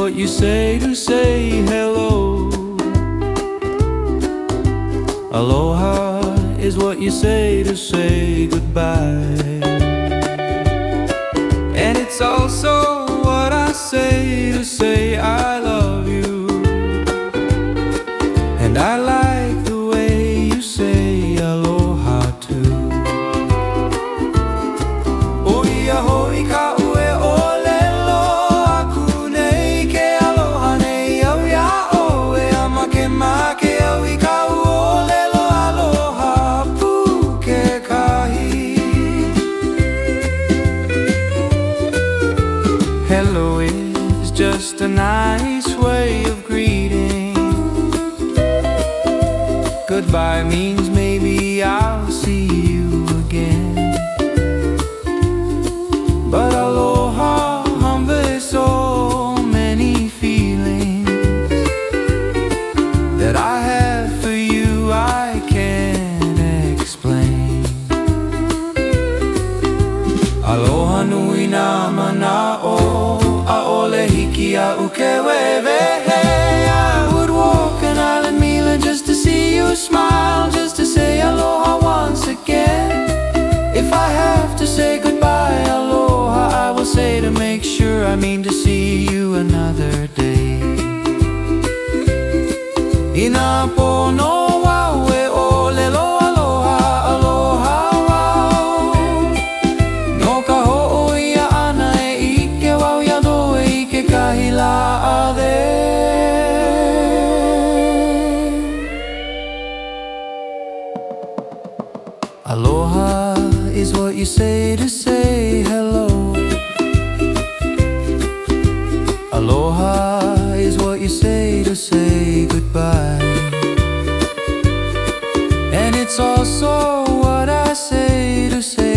what you say to say hello. Aloha is what you say to say goodbye. And it's also what I say to say I love you. And I like the way you say aloha too. Oi ahoi ka ue olelo aku nei ke aloha nei au ia o e amake make au I ka olelo aloha pu ke kahi. Hello is just a nice way of greeting. Goodbye means maybe I'll see you again. But aloha conveys so many feelings that I have for you I can't explain. Aloha nui na mana'o a ole hiki a ukewewe. I would walk an island mile just to see you smile, just to say aloha once again. If I have to say goodbye, aloha I will say to make sure I mean to see you another day. Ina pono wau e olelo aloha, aloha wau. No ka ho'oia ana e ike wau ia do e ike kahila a there. Aloha is what you say to say hello. Aloha is what you say to say goodbye. And it's also what I say to say